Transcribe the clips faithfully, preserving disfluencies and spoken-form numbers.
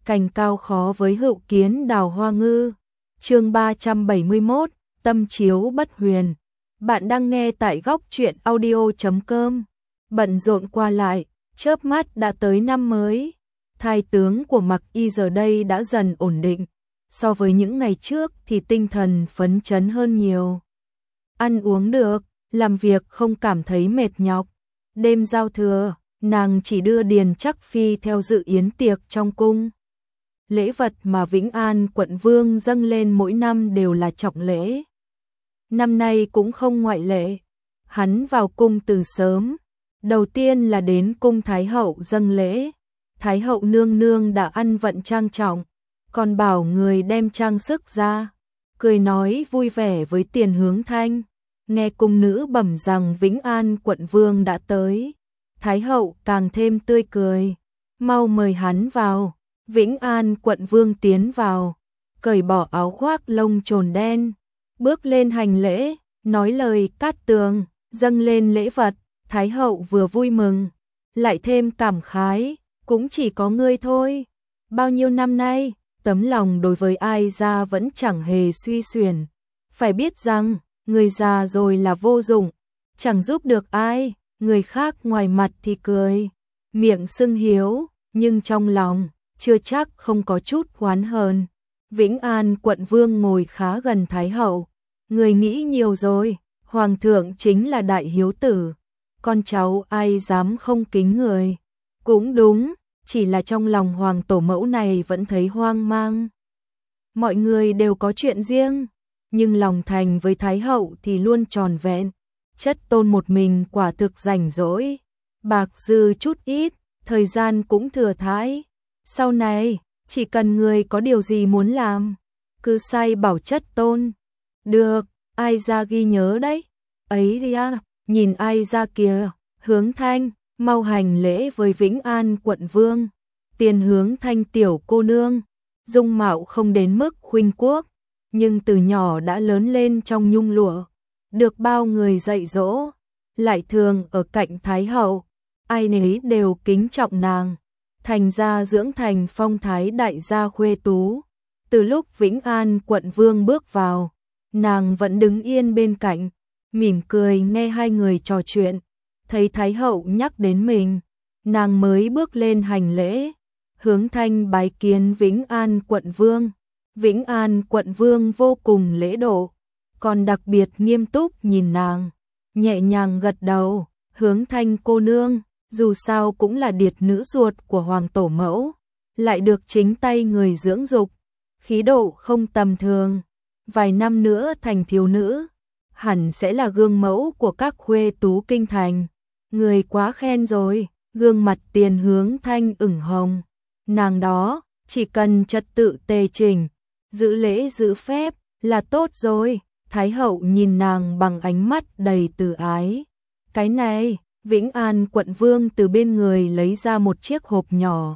cành cao khó với hữu kiến đào hoa ngư. Chương ba trăm bảy mươi mốt, tâm chiếu bất huyền. Bạn đang nghe tại góc truyện audio chấm com. Bận rộn qua lại, chớp mắt đã tới năm mới. Thai tướng của Mặc Y giờ đây đã dần ổn định, so với những ngày trước thì tinh thần phấn chấn hơn nhiều. Ăn uống được, làm việc không cảm thấy mệt nhọc. Đêm giao thừa, nàng chỉ đưa Điền Trắc Phi theo dự yến tiệc trong cung. Lễ vật mà Vĩnh An quận vương dâng lên mỗi năm đều là trọng lễ. Năm nay cũng không ngoại lệ. Hắn vào cung từ sớm. Đầu tiên là đến cung Thái hậu dâng lễ. Thái hậu nương nương đã ăn vận trang trọng, còn bảo người đem trang sức ra, cười nói vui vẻ với Tiền Hướng Thanh. Nghe cung nữ bẩm rằng Vĩnh An quận vương đã tới, Thái hậu càng thêm tươi cười, mau mời hắn vào. Vĩnh An quận vương tiến vào, cởi bỏ áo khoác lông trồn đen, bước lên hành lễ, nói lời cát tường, dâng lên lễ vật. Thái hậu vừa vui mừng, lại thêm cảm khái, cũng chỉ có ngươi thôi. Bao nhiêu năm nay, tấm lòng đối với ai ra vẫn chẳng hề suy xuyển. Phải biết rằng, người già rồi là vô dụng, chẳng giúp được ai. Người khác ngoài mặt thì cười, miệng xưng hiếu, nhưng trong lòng chưa chắc không có chút oán hờn. Vĩnh An quận vương ngồi khá gần Thái hậu. Người nghĩ nhiều rồi, hoàng thượng chính là đại hiếu tử, con cháu ai dám không kính người. Cũng đúng, chỉ là trong lòng hoàng tổ mẫu này vẫn thấy hoang mang. Mọi người đều có chuyện riêng, nhưng lòng thành với Thái hậu thì luôn tròn vẹn. Chất tôn một mình quả thực rảnh rỗi, bạc dư chút ít, thời gian cũng thừa thãi. Sau này, chỉ cần người có điều gì muốn làm, cứ sai bảo chất tôn. Được, ai ra ghi nhớ đấy. Ấy đi à, nhìn ai ra kìa, Hướng Thanh, mau hành lễ với Vĩnh An quận vương. Tiền Hướng Thanh tiểu cô nương, dung mạo không đến mức khuynh quốc, nhưng từ nhỏ đã lớn lên trong nhung lụa, được bao người dạy dỗ, lại thường ở cạnh Thái hậu, ai nấy đều kính trọng nàng, thành ra dưỡng thành phong thái đại gia khuê tú. Từ lúc Vĩnh An quận vương bước vào, nàng vẫn đứng yên bên cạnh, mỉm cười nghe hai người trò chuyện. Thấy Thái hậu nhắc đến mình, nàng mới bước lên hành lễ. Hướng Thanh bái kiến Vĩnh An quận vương. Vĩnh An quận vương vô cùng lễ độ, còn đặc biệt nghiêm túc nhìn nàng, nhẹ nhàng gật đầu. Hướng Thanh cô nương, dù sao cũng là điệt nữ ruột của hoàng tổ mẫu, lại được chính tay người dưỡng dục, khí độ không tầm thường. Vài năm nữa thành thiếu nữ, hẳn sẽ là gương mẫu của các khuê tú kinh thành. Người quá khen rồi. Gương mặt Tiền Hướng Thanh ửng hồng. Nàng đó, chỉ cần trật tự tề chỉnh, giữ lễ giữ phép là tốt rồi. Thái hậu nhìn nàng bằng ánh mắt đầy từ ái. Cái này, Vĩnh An quận vương từ bên người lấy ra một chiếc hộp nhỏ.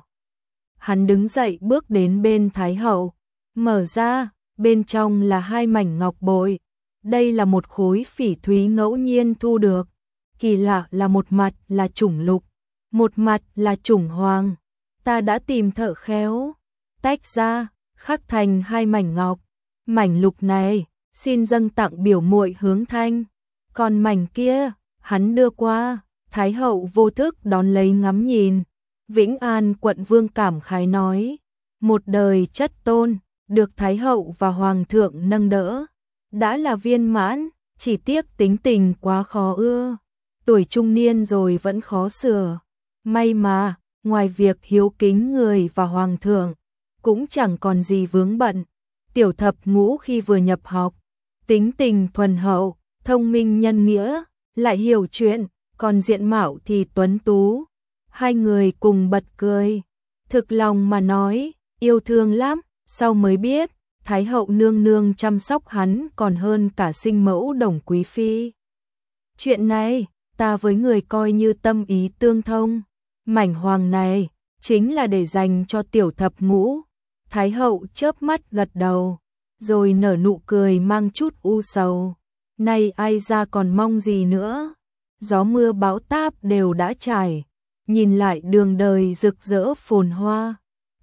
Hắn đứng dậy bước đến bên Thái hậu, mở ra, bên trong là hai mảnh ngọc bội. Đây là một khối phỉ thúy ngẫu nhiên thu được. Kỳ lạ là một mặt là chủng lục, một mặt là chủng hoàng. Ta đã tìm thợ khéo, tách ra, khắc thành hai mảnh ngọc. Mảnh lục này, xin dâng tặng biểu muội Hướng Thanh. Còn mảnh kia, hắn đưa qua. Thái hậu vô thức đón lấy ngắm nhìn. Vĩnh An quận vương cảm khái nói, một đời chất tôn, được Thái hậu và hoàng thượng nâng đỡ, đã là viên mãn, chỉ tiếc tính tình quá khó ưa. Tuổi trung niên rồi vẫn khó sửa. May mà, ngoài việc hiếu kính người và hoàng thượng, cũng chẳng còn gì vướng bận. Tiểu thập ngũ khi vừa nhập học, tính tình thuần hậu, thông minh nhân nghĩa, lại hiểu chuyện, còn diện mạo thì tuấn tú. Hai người cùng bật cười, thực lòng mà nói, yêu thương lắm. Sau mới biết, Thái hậu nương nương chăm sóc hắn còn hơn cả sinh mẫu Đồng quý phi. Chuyện này, ta với người coi như tâm ý tương thông. Mảnh hoàng này, chính là để dành cho tiểu thập ngũ. Thái hậu chớp mắt gật đầu, rồi nở nụ cười mang chút u sầu. Nay ai ra còn mong gì nữa? Gió mưa bão táp đều đã trải, nhìn lại đường đời rực rỡ phồn hoa.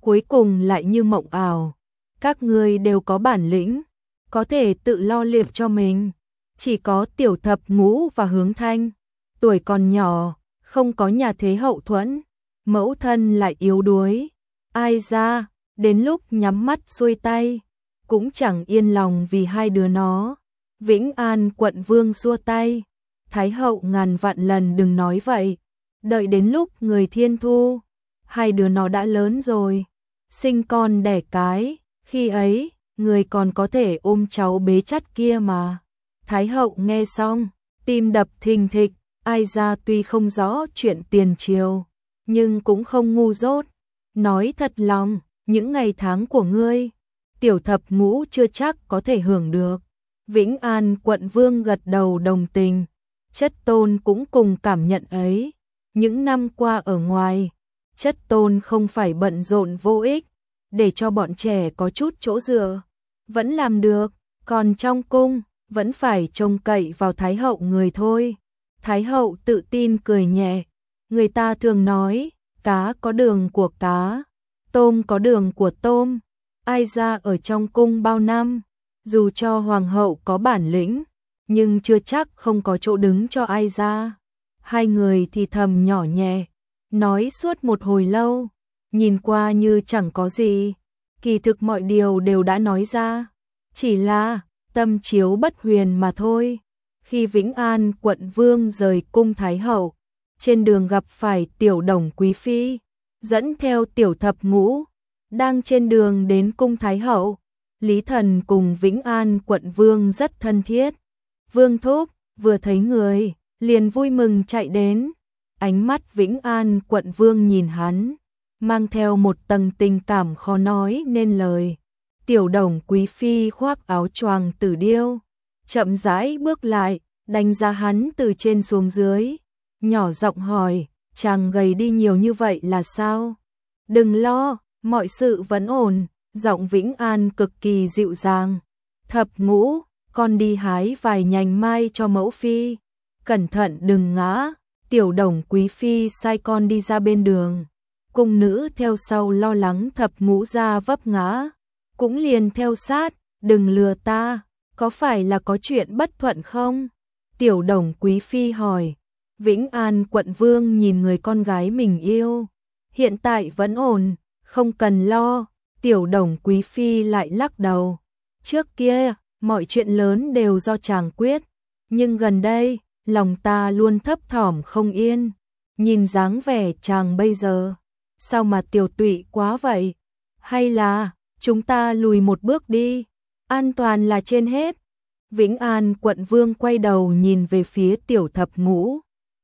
cuối cùng lại như mộng ảo. Các ngươi đều có bản lĩnh, có thể tự lo liệu cho mình. Chỉ có Tiểu Thập Ngũ và Hướng Thanh, tuổi còn nhỏ, không có nhà thế hậu thuẫn, mẫu thân lại yếu đuối. Ai ra, đến lúc nhắm mắt xuôi tay, cũng chẳng yên lòng vì hai đứa nó. Vĩnh An quận vương xua tay, Thái hậu ngàn vạn lần đừng nói vậy. Đợi đến lúc người thiên thu, hai đứa nó đã lớn rồi, sinh con đẻ cái, khi ấy, người còn có thể ôm cháu bế chắt kia mà. Thái hậu nghe xong, tim đập thình thịch. Ai ra tuy không rõ chuyện tiền triều, nhưng cũng không ngu dốt. Nói thật lòng, những ngày tháng của ngươi, Tiểu Thập Ngũ chưa chắc có thể hưởng được. Vĩnh An quận vương gật đầu đồng tình, Chất Tôn cũng cùng cảm nhận ấy. Những năm qua ở ngoài, Chất Tôn không phải bận rộn vô ích, để cho bọn trẻ có chút chỗ dựa, vẫn làm được, còn trong cung, vẫn phải trông cậy vào Thái hậu người thôi. Thái hậu tự tin cười nhẹ, người ta thường nói, cá có đường của cá, tôm có đường của tôm. Ai ra ở trong cung bao năm, dù cho hoàng hậu có bản lĩnh, nhưng chưa chắc không có chỗ đứng cho ai ra. Hai người thì thầm nhỏ nhẹ, nói suốt một hồi lâu, nhìn qua như chẳng có gì, kỳ thực mọi điều đều đã nói ra, chỉ là tâm chiếu bất huyền mà thôi. Khi Vĩnh An quận vương rời cung Thái hậu, trên đường gặp phải Tiểu Đồng quý phi, dẫn theo Tiểu Thập Ngũ, đang trên đường đến cung Thái hậu. Lý Thần cùng Vĩnh An quận vương rất thân thiết. Vương thúc vừa thấy người, liền vui mừng chạy đến. Ánh mắt Vĩnh An quận vương nhìn hắn, mang theo một tầng tình cảm khó nói nên lời. Tiểu Đồng quý phi khoác áo choàng tử điêu, chậm rãi bước lại, đánh giá hắn từ trên xuống dưới, nhỏ giọng hỏi, chàng gầy đi nhiều như vậy là sao? Đừng lo, mọi sự vẫn ổn. Giọng Vĩnh An cực kỳ dịu dàng. Thập Ngũ, con đi hái vài nhành mai cho mẫu phi, cẩn thận đừng ngã. Tiểu Đồng quý phi sai con đi ra bên đường, cung nữ theo sau lo lắng Thập Ngũ ra vấp ngã, cũng liền theo sát. Đừng lừa ta, có phải là có chuyện bất thuận không? Tiểu Đồng quý phi hỏi. Vĩnh An quận vương nhìn người con gái mình yêu, hiện tại vẫn ổn, không cần lo. Tiểu Đồng quý phi lại lắc đầu, trước kia mọi chuyện lớn đều do chàng quyết, nhưng gần đây lòng ta luôn thấp thỏm không yên. Nhìn dáng vẻ chàng bây giờ, sao mà tiểu tụy quá vậy? Hay là chúng ta lùi một bước đi, an toàn là trên hết. Vĩnh An quận vương quay đầu nhìn về phía Tiểu Thập Ngũ.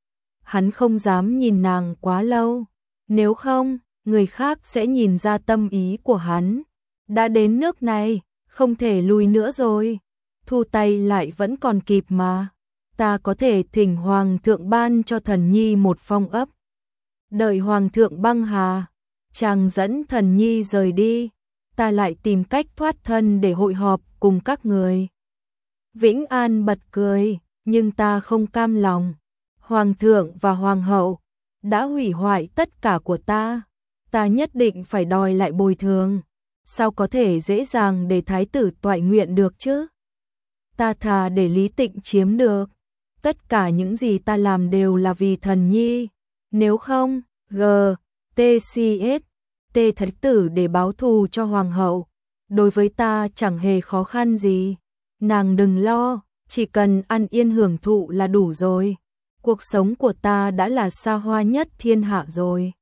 Hắn không dám nhìn nàng quá lâu, nếu không, người khác sẽ nhìn ra tâm ý của hắn. Đã đến nước này, không thể lùi nữa rồi. Thu tay lại vẫn còn kịp mà. Ta có thể thỉnh hoàng thượng ban cho thần nhi một phong ấp. Đợi hoàng thượng băng hà, chàng dẫn thần nhi rời đi, ta lại tìm cách thoát thân để hội họp cùng các người. Vĩnh An bật cười, nhưng ta không cam lòng. Hoàng thượng và hoàng hậu đã hủy hoại tất cả của ta, ta nhất định phải đòi lại bồi thường. Sao có thể dễ dàng để thái tử toại nguyện được chứ? Ta thà để Lý Tịnh chiếm được. Tất cả những gì ta làm đều là vì thần nhi. Nếu không, G, T C S, T thái tử để báo thù cho hoàng hậu, đối với ta chẳng hề khó khăn gì. Nàng đừng lo, chỉ cần ăn yên hưởng thụ là đủ rồi. Cuộc sống của ta đã là xa hoa nhất thiên hạ rồi.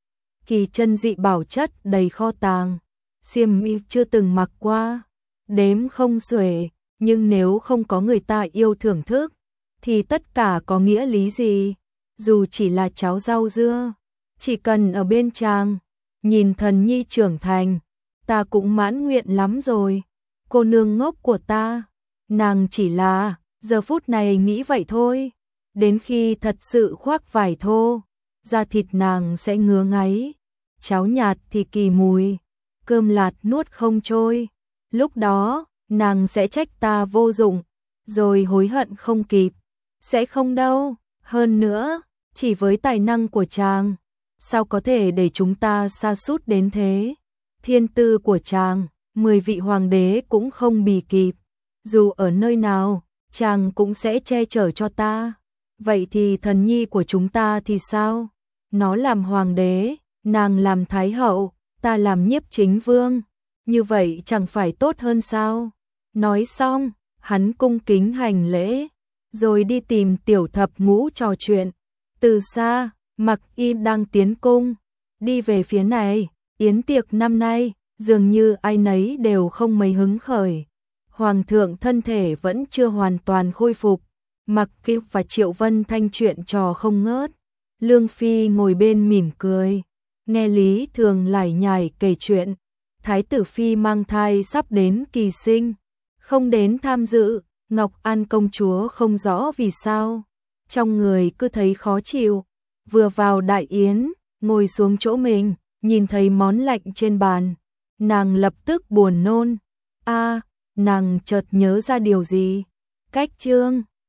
Kỳ chân dị bảo chất đầy kho tàng, xiêm y chưa từng mặc qua, đếm không xuể, nhưng nếu không có người ta yêu thưởng thức, thì tất cả có nghĩa lý gì? Dù chỉ là cháo rau dưa, chỉ cần ở bên chàng, nhìn thần nhi trưởng thành, ta cũng mãn nguyện lắm rồi. Cô nương ngốc của ta, nàng chỉ là, giờ phút này nghĩ vậy thôi. Đến khi thật sự khoác vải thô, da thịt nàng sẽ ngứa ngáy, cháo nhạt thì kỳ mùi, cơm lạt nuốt không trôi. Lúc đó, nàng sẽ trách ta vô dụng, rồi hối hận không kịp. Sẽ không đâu, hơn nữa, chỉ với tài năng của chàng, sao có thể để chúng ta sa sút đến thế? Thiên tư của chàng, mười vị hoàng đế cũng không bì kịp. Dù ở nơi nào, chàng cũng sẽ che chở cho ta. Vậy thì thần nhi của chúng ta thì sao? Nó làm hoàng đế, nàng làm thái hậu, ta làm nhiếp chính vương. Như vậy chẳng phải tốt hơn sao? Nói xong, hắn cung kính hành lễ, rồi đi tìm tiểu thập ngũ trò chuyện. Từ xa, Mặc Y đang tiến cung, đi về phía này. Yến tiệc năm nay, dường như ai nấy đều không mấy hứng khởi. Hoàng thượng thân thể vẫn chưa hoàn toàn khôi phục. Mặc Y và Triệu Vân Thanh chuyện trò không ngớt. Lương Phi ngồi bên mỉm cười, nghe Lý Thường lải nhải kể chuyện. Thái tử Phi mang thai sắp đến kỳ sinh, không đến tham dự. Ngọc An công chúa không rõ vì sao, trong người cứ thấy khó chịu. Vừa vào đại yến, ngồi xuống chỗ mình, nhìn thấy món lạnh trên bàn, nàng lập tức buồn nôn. A, nàng chợt nhớ ra điều gì. Cách chương